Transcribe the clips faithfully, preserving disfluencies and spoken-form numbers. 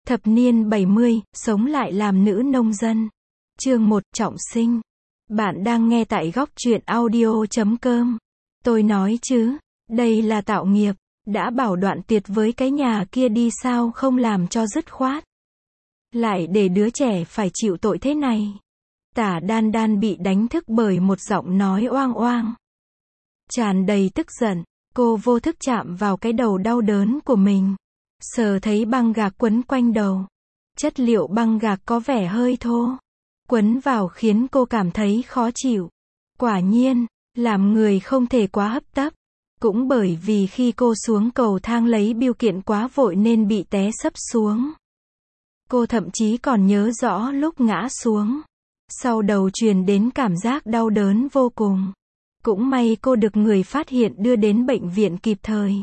Thập niên bảy mươi, sống lại làm nữ nông dân. Chương một, trọng sinh. Bạn đang nghe tại góc truyện audio chấm com. Tôi nói chứ, đây là tạo nghiệp, đã bảo đoạn tuyệt với cái nhà kia đi sao không làm cho dứt khoát. Lại để đứa trẻ phải chịu tội thế này. Tả Đan Đan bị đánh thức bởi một giọng nói oang oang. Tràn đầy tức giận, cô vô thức chạm vào cái đầu đau đớn của mình. Sờ thấy băng gạc quấn quanh đầu. Chất liệu băng gạc có vẻ hơi thô. Quấn vào khiến cô cảm thấy khó chịu. Quả nhiên, làm người không thể quá hấp tấp. Cũng bởi vì khi cô xuống cầu thang lấy bưu kiện quá vội nên bị té sấp xuống. Cô thậm chí còn nhớ rõ lúc ngã xuống. Sau đầu truyền đến cảm giác đau đớn vô cùng. Cũng may cô được người phát hiện đưa đến bệnh viện kịp thời.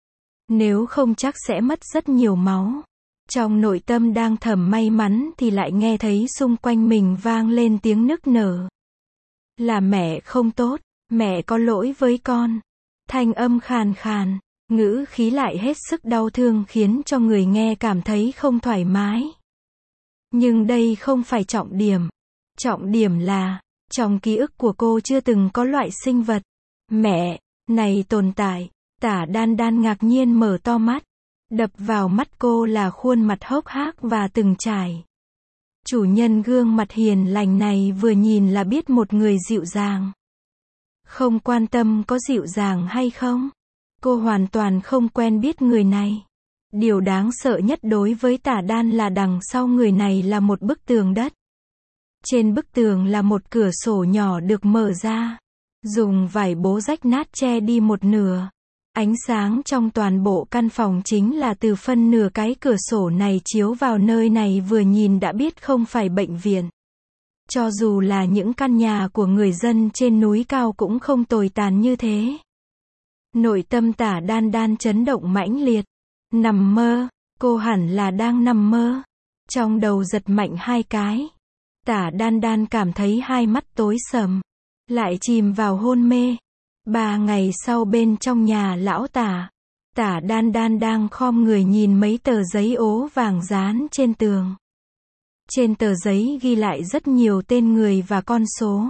Nếu không chắc sẽ mất rất nhiều máu. Trong nội tâm đang thầm may mắn thì lại nghe thấy xung quanh mình vang lên tiếng nức nở. Là mẹ không tốt, mẹ có lỗi với con. Thanh âm khàn khàn, ngữ khí lại hết sức đau thương khiến cho người nghe cảm thấy không thoải mái. Nhưng đây không phải trọng điểm. Trọng điểm là, trong ký ức của cô chưa từng có loại sinh vật mẹ này tồn tại. Tả Đan Đan ngạc nhiên mở to mắt. Đập vào mắt cô là khuôn mặt hốc hác và từng trải. Chủ nhân gương mặt hiền lành này vừa nhìn là biết một người dịu dàng. Không quan tâm có dịu dàng hay không. Cô hoàn toàn không quen biết người này. Điều đáng sợ nhất đối với Tả Đan là đằng sau người này là một bức tường đất. Trên bức tường là một cửa sổ nhỏ được mở ra. Dùng vải bố rách nát che đi một nửa. Ánh sáng trong toàn bộ căn phòng chính là từ phân nửa cái cửa sổ này chiếu vào nơi này, vừa nhìn đã biết không phải bệnh viện. Cho dù là những căn nhà của người dân trên núi cao cũng không tồi tàn như thế. Nội tâm Tả Đan Đan chấn động mãnh liệt. Nằm mơ, cô hẳn là đang nằm mơ. Trong đầu giật mạnh hai cái. Tả Đan Đan cảm thấy hai mắt tối sầm. Lại chìm vào hôn mê. Ba ngày sau bên trong nhà lão Tả, Tả Đan Đan đang khom người nhìn mấy tờ giấy ố vàng dán trên tường. Trên tờ giấy ghi lại rất nhiều tên người và con số.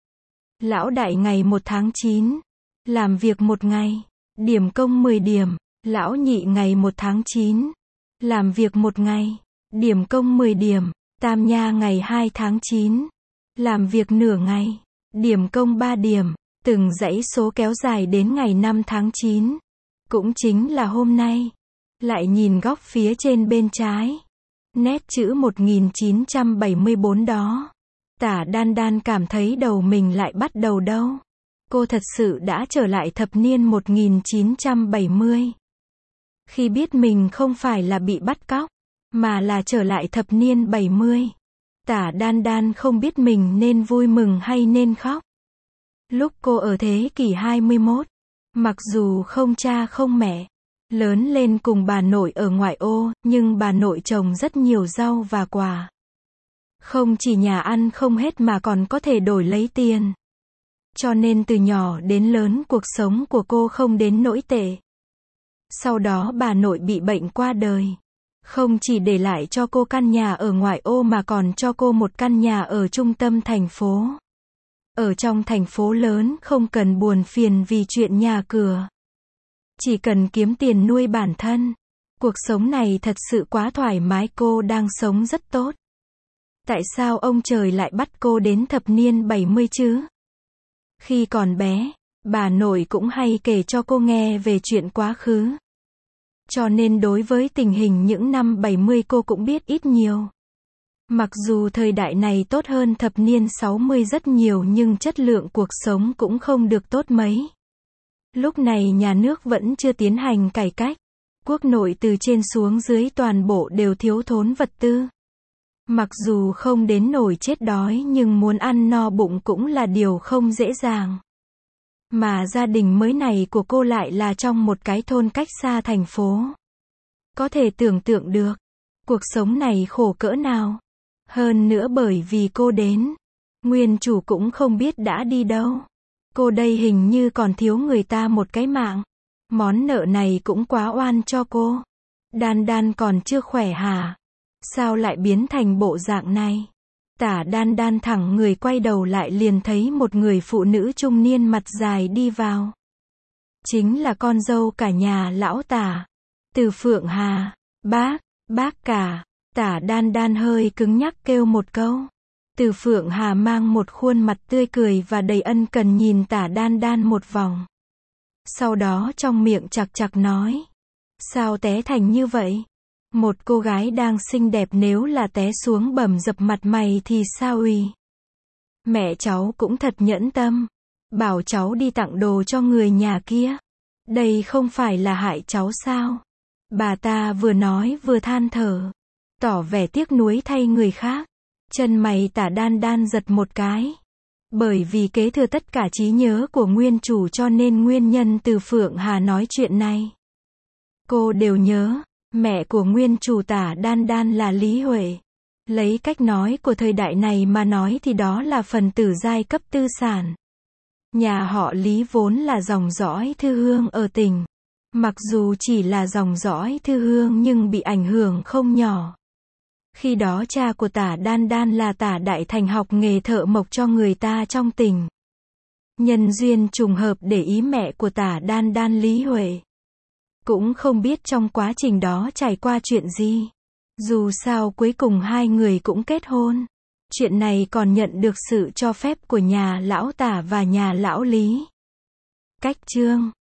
Lão đại ngày một tháng chín, làm việc một ngày, điểm công mười điểm. Lão nhị ngày một tháng chín, làm việc một ngày, điểm công mười điểm. Tam nha ngày hai tháng chín, làm việc nửa ngày, điểm công ba điểm. Từng dãy số kéo dài đến ngày năm tháng chín. Cũng chính là hôm nay. Lại nhìn góc phía trên bên trái. Nét chữ một nghìn chín trăm bảy mươi tư đó. Tả Đan Đan cảm thấy đầu mình lại bắt đầu đau. Cô thật sự đã trở lại thập niên một nghìn chín trăm bảy mươi. Khi biết mình không phải là bị bắt cóc, mà là trở lại thập niên bảy mươi. Tả Đan Đan không biết mình nên vui mừng hay nên khóc. Lúc cô ở thế kỷ hai mươi mốt, mặc dù không cha không mẹ, lớn lên cùng bà nội ở ngoại ô, nhưng bà nội trồng rất nhiều rau và quả. Không chỉ nhà ăn không hết mà còn có thể đổi lấy tiền. Cho nên từ nhỏ đến lớn cuộc sống của cô không đến nỗi tệ. Sau đó bà nội bị bệnh qua đời. Không chỉ để lại cho cô căn nhà ở ngoại ô mà còn cho cô một căn nhà ở trung tâm thành phố. Ở trong thành phố lớn không cần buồn phiền vì chuyện nhà cửa. Chỉ cần kiếm tiền nuôi bản thân. Cuộc sống này thật sự quá thoải mái, cô đang sống rất tốt. Tại sao ông trời lại bắt cô đến thập niên bảy mươi chứ? Khi còn bé, bà nội cũng hay kể cho cô nghe về chuyện quá khứ. Cho nên đối với tình hình những năm bảy mươi cô cũng biết ít nhiều. Mặc dù thời đại này tốt hơn thập niên sáu mươi rất nhiều nhưng chất lượng cuộc sống cũng không được tốt mấy. Lúc này nhà nước vẫn chưa tiến hành cải cách. Quốc nội từ trên xuống dưới toàn bộ đều thiếu thốn vật tư. Mặc dù không đến nỗi chết đói nhưng muốn ăn no bụng cũng là điều không dễ dàng. Mà gia đình mới này của cô lại là trong một cái thôn cách xa thành phố. Có thể tưởng tượng được, cuộc sống này khổ cỡ nào. Hơn nữa bởi vì cô đến, nguyên chủ cũng không biết đã đi đâu. Cô đây hình như còn thiếu người ta một cái mạng. Món nợ này cũng quá oan cho cô. Đan Đan còn chưa khỏe hả? Sao lại biến thành bộ dạng này? Tả Đan Đan thẳng người quay đầu lại liền thấy một người phụ nữ trung niên mặt dài đi vào. Chính là con dâu cả nhà lão Tả. Từ Phượng Hà. Bác, bác cả. Tả Đan Đan hơi cứng nhắc kêu một câu. Từ Phượng Hà mang một khuôn mặt tươi cười và đầy ân cần nhìn Tả Đan Đan một vòng. Sau đó trong miệng chạc chạc nói. Sao té thành như vậy? Một cô gái đang xinh đẹp nếu là té xuống bầm dập mặt mày thì sao uy? Mẹ cháu cũng thật nhẫn tâm. Bảo cháu đi tặng đồ cho người nhà kia. Đây không phải là hại cháu sao? Bà ta vừa nói vừa than thở. Tỏ vẻ tiếc nuối thay người khác. Chân mày Tả Đan Đan giật một cái. Bởi vì kế thừa tất cả trí nhớ của nguyên chủ cho nên nguyên nhân Từ Phượng Hà nói chuyện này. Cô đều nhớ. Mẹ của nguyên chủ Tả Đan Đan là Lý Huệ. Lấy cách nói của thời đại này mà nói thì đó là phần tử giai cấp tư sản. Nhà họ Lý vốn là dòng dõi Thư Hương ở tỉnh. Mặc dù chỉ là dòng dõi Thư Hương nhưng bị ảnh hưởng không nhỏ. Khi đó cha của Tả Đan Đan là Tả Đại Thành học nghề thợ mộc cho người ta trong tỉnh. Nhân duyên trùng hợp để ý mẹ của Tả Đan Đan Lý Huệ. Cũng không biết trong quá trình đó trải qua chuyện gì. Dù sao cuối cùng hai người cũng kết hôn. Chuyện này còn nhận được sự cho phép của nhà lão Tả và nhà lão Lý. Cách chương